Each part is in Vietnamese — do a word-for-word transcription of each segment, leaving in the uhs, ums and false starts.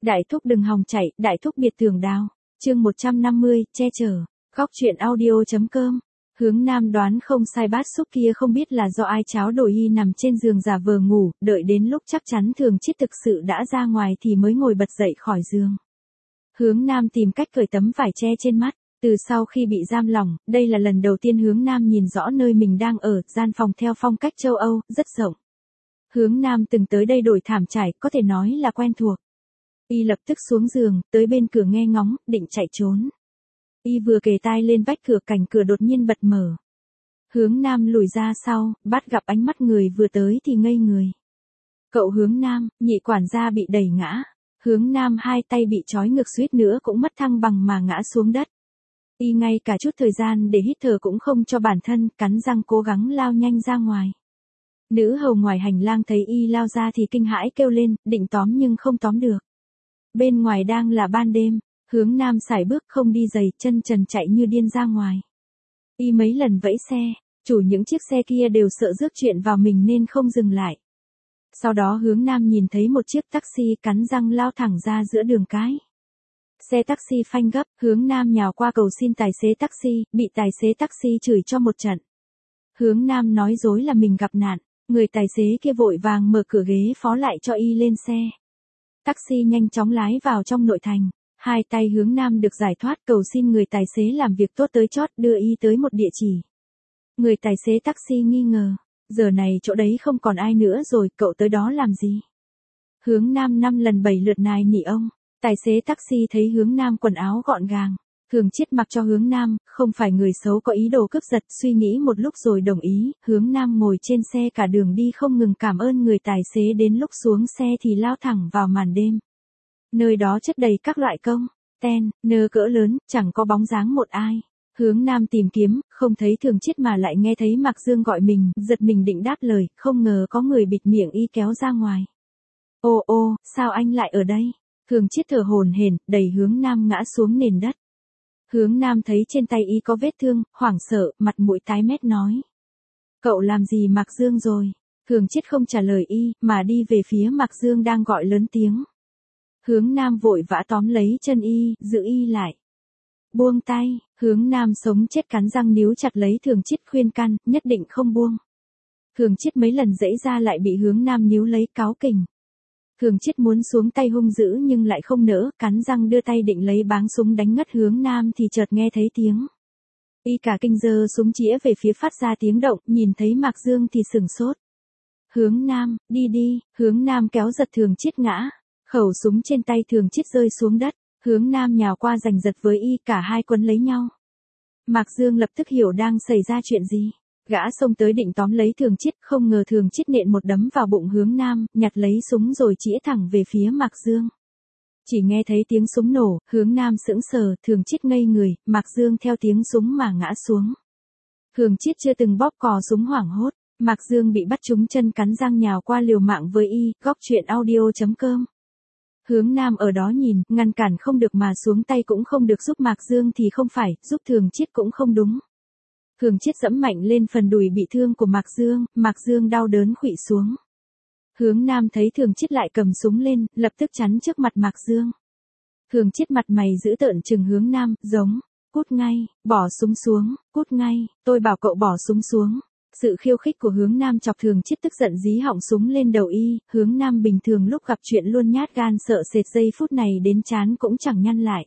Đại thúc đừng hòng chạy, đại thúc biệt tường đào. Chương một trăm năm mươi, che chở. Góc truyện audio.com. Hướng Nam đoán không sai, bát xúc kia không biết là do ai cháo đổi y nằm trên giường giả vờ ngủ, đợi đến lúc chắc chắn Thường Chiết thực sự đã ra ngoài thì mới ngồi bật dậy khỏi giường. Hướng Nam tìm cách cởi tấm vải che trên mắt. Từ sau khi bị giam lỏng, đây là lần đầu tiên Hướng Nam nhìn rõ nơi mình đang ở, gian phòng theo phong cách châu Âu, rất rộng. Hướng Nam từng tới đây đổi thảm trải, có thể nói là quen thuộc. Y lập tức xuống giường, tới bên cửa nghe ngóng, định chạy trốn. Y vừa kề tai lên vách cửa, cành cửa đột nhiên bật mở. Hướng Nam lùi ra sau, bắt gặp ánh mắt người vừa tới thì ngây người. Cậu Hướng Nam, nhị quản gia bị đẩy ngã. Hướng Nam hai tay bị trói ngược, suýt nữa cũng mất thăng bằng mà ngã xuống đất. Y ngay cả chút thời gian để hít thở cũng không cho bản thân, cắn răng cố gắng lao nhanh ra ngoài. Nữ hầu ngoài hành lang thấy Y lao ra thì kinh hãi kêu lên, định tóm nhưng không tóm được. Bên ngoài đang là ban đêm, Hướng Nam sải bước không đi giày, chân trần chạy như điên ra ngoài. Y mấy lần vẫy xe, chủ những chiếc xe kia đều sợ rước chuyện vào mình nên không dừng lại. Sau đó Hướng Nam nhìn thấy một chiếc taxi, cắn răng lao thẳng ra giữa đường cái. Xe taxi phanh gấp, Hướng Nam nhào qua cầu xin tài xế taxi, bị tài xế taxi chửi cho một trận. Hướng Nam nói dối là mình gặp nạn, người tài xế kia vội vàng mở cửa ghế phó lại cho Y lên xe. Taxi nhanh chóng lái vào trong nội thành, hai tay Hướng Nam được giải thoát, cầu xin người tài xế làm việc tốt tới chót đưa Y tới một địa chỉ. Người tài xế taxi nghi ngờ, giờ này chỗ đấy không còn ai nữa rồi, cậu tới đó làm gì? Hướng Nam năm lần bảy lượt nài nỉ ông. Tài xế taxi thấy Hướng Nam quần áo gọn gàng, Thường Chiết mặc cho Hướng Nam, không phải người xấu có ý đồ cướp giật, suy nghĩ một lúc rồi đồng ý. Hướng Nam ngồi trên xe cả đường đi không ngừng cảm ơn người tài xế, đến lúc xuống xe thì lao thẳng vào màn đêm. Nơi đó chất đầy các loại công, ten, nơ cỡ lớn, chẳng có bóng dáng một ai. Hướng Nam tìm kiếm, không thấy Thường Chiết mà lại nghe thấy Mạc Dương gọi mình, giật mình định đáp lời, không ngờ có người bịt miệng Y kéo ra ngoài. Ô ô, sao anh lại ở đây? Thường Chiết thở hổn hển, đẩy Hướng Nam ngã xuống nền đất. Hướng Nam thấy trên tay Y có vết thương, hoảng sợ, mặt mũi tái mét nói. Cậu làm gì Mạc Dương rồi? Thường Chiết không trả lời Y, mà đi về phía Mạc Dương đang gọi lớn tiếng. Hướng Nam vội vã tóm lấy chân Y, giữ Y lại. Buông tay, Hướng Nam sống chết cắn răng níu chặt lấy Thường Chiết khuyên can, nhất định không buông. Thường Chiết mấy lần giãy ra lại bị Hướng Nam níu lấy cáu kỉnh. Thường Chiết muốn xuống tay hung dữ nhưng lại không nỡ, cắn răng đưa tay định lấy báng súng đánh ngất Hướng Nam thì chợt nghe thấy tiếng. Y cả kinh giơ súng chĩa về phía phát ra tiếng động, nhìn thấy Mạc Dương thì sửng sốt. Hướng Nam, đi đi, Hướng Nam kéo giật Thường Chiết ngã. Khẩu súng trên tay Thường Chiết rơi xuống đất, Hướng Nam nhào qua giành giật với Y, cả hai quấn lấy nhau. Mạc Dương lập tức hiểu đang xảy ra chuyện gì. Gã xông tới định tóm lấy Thường Chiết, không ngờ Thường Chiết nện một đấm vào bụng Hướng Nam, nhặt lấy súng rồi chĩa thẳng về phía Mạc Dương. Chỉ nghe thấy tiếng súng nổ, Hướng Nam sững sờ, Thường Chiết ngây người, Mạc Dương theo tiếng súng mà ngã xuống. Thường Chiết chưa từng bóp cò súng hoảng hốt, Mạc Dương bị bắt trúng chân, cắn răng nhào qua liều mạng với Y. Góc truyện audio.com. Hướng Nam ở đó nhìn, ngăn cản không được mà xuống tay cũng không được, giúp Mạc Dương thì không phải, giúp Thường Chiết cũng không đúng. Thường Chiết giẫm mạnh lên phần đùi bị thương của Mạc Dương, Mạc Dương đau đớn khuỵu xuống. Hướng Nam thấy Thường Chiết lại cầm súng lên, lập tức chắn trước mặt Mạc Dương. Thường Chiết mặt mày dữ tợn trừng Hướng Nam, giống, cút ngay, bỏ súng xuống, cút ngay, tôi bảo cậu bỏ súng xuống. Sự khiêu khích của Hướng Nam chọc Thường Chiết tức giận dí họng súng lên đầu Y. Hướng Nam bình thường lúc gặp chuyện luôn nhát gan sợ sệt, giây phút này đến trán cũng chẳng nhăn lại.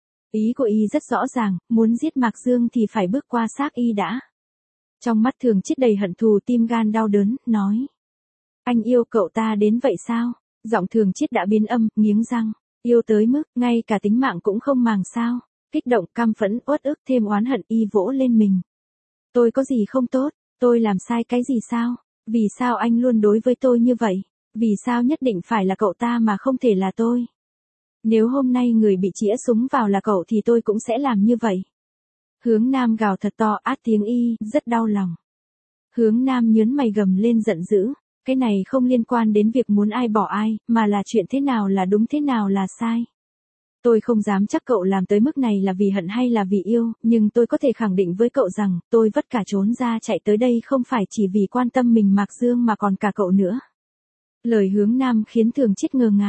Ý của Y rất rõ ràng, muốn giết Mạc Dương thì phải bước qua xác Y đã. Trong mắt Thường Chiết đầy hận thù, tim gan đau đớn, nói. Anh yêu cậu ta đến vậy sao? Giọng Thường Chiết đã biến âm, nghiến răng. Yêu tới mức, ngay cả tính mạng cũng không màng sao? Kích động, căm phẫn, uất ức thêm oán hận, Y vỗ lên mình. Tôi có gì không tốt? Tôi làm sai cái gì sao? Vì sao anh luôn đối với tôi như vậy? Vì sao nhất định phải là cậu ta mà không thể là tôi? Nếu hôm nay người bị chĩa súng vào là cậu thì tôi cũng sẽ làm như vậy. Hướng Nam gào thật to, át tiếng Y, rất đau lòng. Hướng Nam nhớn mày gầm lên giận dữ, cái này không liên quan đến việc muốn ai bỏ ai, mà là chuyện thế nào là đúng thế nào là sai. Tôi không dám chắc cậu làm tới mức này là vì hận hay là vì yêu, nhưng tôi có thể khẳng định với cậu rằng, tôi vất cả trốn ra chạy tới đây không phải chỉ vì quan tâm mình Mạc Dương mà còn cả cậu nữa. Lời Hướng Nam khiến Thường Chiết ngơ ngàng.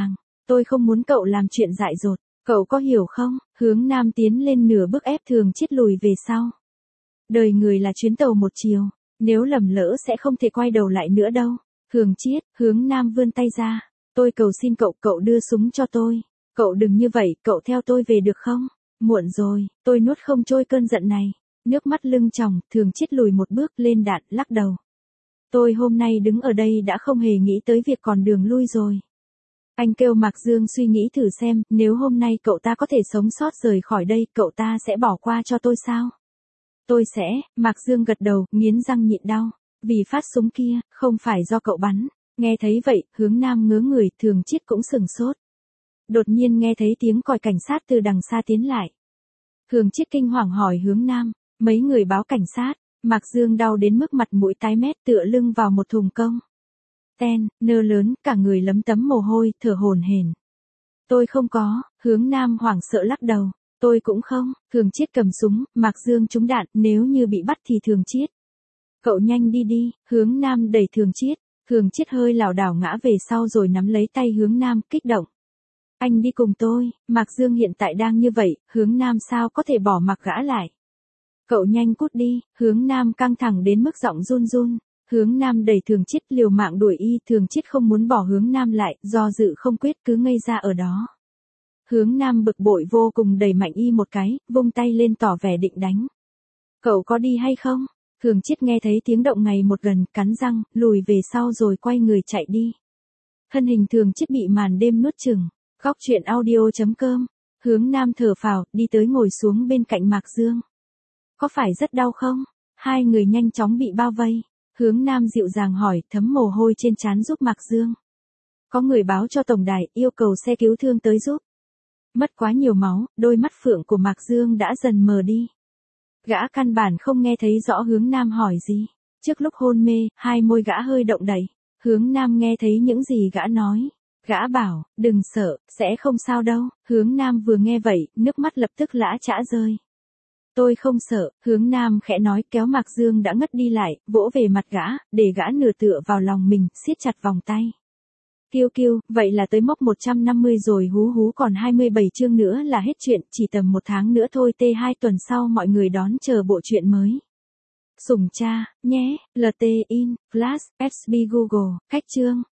Tôi không muốn cậu làm chuyện dại dột, cậu có hiểu không? Hướng Nam tiến lên nửa bước ép Thường Chiết lùi về sau. Đời người là chuyến tàu một chiều, nếu lầm lỡ sẽ không thể quay đầu lại nữa đâu. Thường Chiết, Hướng Nam vươn tay ra. Tôi cầu xin cậu, cậu đưa súng cho tôi. Cậu đừng như vậy, cậu theo tôi về được không? Muộn rồi, tôi nuốt không trôi cơn giận này. Nước mắt lưng tròng, Thường Chiết lùi một bước lên đạn, lắc đầu. Tôi hôm nay đứng ở đây đã không hề nghĩ tới việc còn đường lui rồi. Anh kêu Mạc Dương suy nghĩ thử xem, nếu hôm nay cậu ta có thể sống sót rời khỏi đây, cậu ta sẽ bỏ qua cho tôi sao? Tôi sẽ, Mạc Dương gật đầu, nghiến răng nhịn đau. Vì phát súng kia, không phải do cậu bắn. Nghe thấy vậy, Hướng Nam ngớ người, Thường Chiết cũng sừng sốt. Đột nhiên nghe thấy tiếng còi cảnh sát từ đằng xa tiến lại. Thường Chiết kinh hoàng hỏi Hướng Nam, mấy người báo cảnh sát. Mạc Dương đau đến mức mặt mũi tái mét, tựa lưng vào một thùng công. Ten, nơ lớn, cả người lấm tấm mồ hôi, thở hổn hển. Tôi không có, Hướng Nam hoảng sợ lắc đầu. Tôi cũng không, Thường Chiết cầm súng, Mạc Dương trúng đạn, nếu như bị bắt thì Thường Chiết. Cậu nhanh đi đi, Hướng Nam đẩy Thường Chiết. Thường Chiết hơi lảo đảo ngã về sau rồi nắm lấy tay Hướng Nam, kích động. Anh đi cùng tôi, Mạc Dương hiện tại đang như vậy, Hướng Nam sao có thể bỏ mặc gã lại. Cậu nhanh cút đi, Hướng Nam căng thẳng đến mức giọng run run. Hướng Nam đẩy Thường Chiết liều mạng đuổi y, Thường Chiết không muốn bỏ Hướng Nam lại, do dự không quyết cứ ngây ra ở đó. Hướng Nam bực bội vô cùng đẩy mạnh y một cái, vung tay lên tỏ vẻ định đánh. Cậu có đi hay không? Thường Chiết nghe thấy tiếng động ngày một gần, cắn răng, lùi về sau rồi quay người chạy đi. Thân hình Thường Chiết bị màn đêm nuốt chửng. Góc truyện audio chấm com. Hướng Nam thở phào, đi tới ngồi xuống bên cạnh Mạc Dương. Có phải rất đau không? Hai người nhanh chóng bị bao vây. Hướng Nam dịu dàng hỏi, thấm mồ hôi trên trán giúp Mạc Dương. Có người báo cho tổng đài, yêu cầu xe cứu thương tới giúp. Mất quá nhiều máu, đôi mắt phượng của Mạc Dương đã dần mờ đi. Gã căn bản không nghe thấy rõ Hướng Nam hỏi gì. Trước lúc hôn mê, hai môi gã hơi động đậy. Hướng Nam nghe thấy những gì gã nói. Gã bảo, đừng sợ, sẽ không sao đâu. Hướng Nam vừa nghe vậy, nước mắt lập tức lã chã rơi. Tôi không sợ, Hướng Nam khẽ nói, kéo Mạc Dương đã ngất đi lại, vỗ về mặt gã, để gã nửa tựa vào lòng mình, siết chặt vòng tay. Kiêu kiêu, vậy là tới mốc một trăm năm mươi rồi, hú hú, còn hai mươi bảy chương nữa là hết chuyện, chỉ tầm một tháng nữa thôi. T hai tuần sau mọi người đón chờ bộ truyện mới. Sủng cha, nhé, lờ tê in, Flash, ét bê Google, cách chương.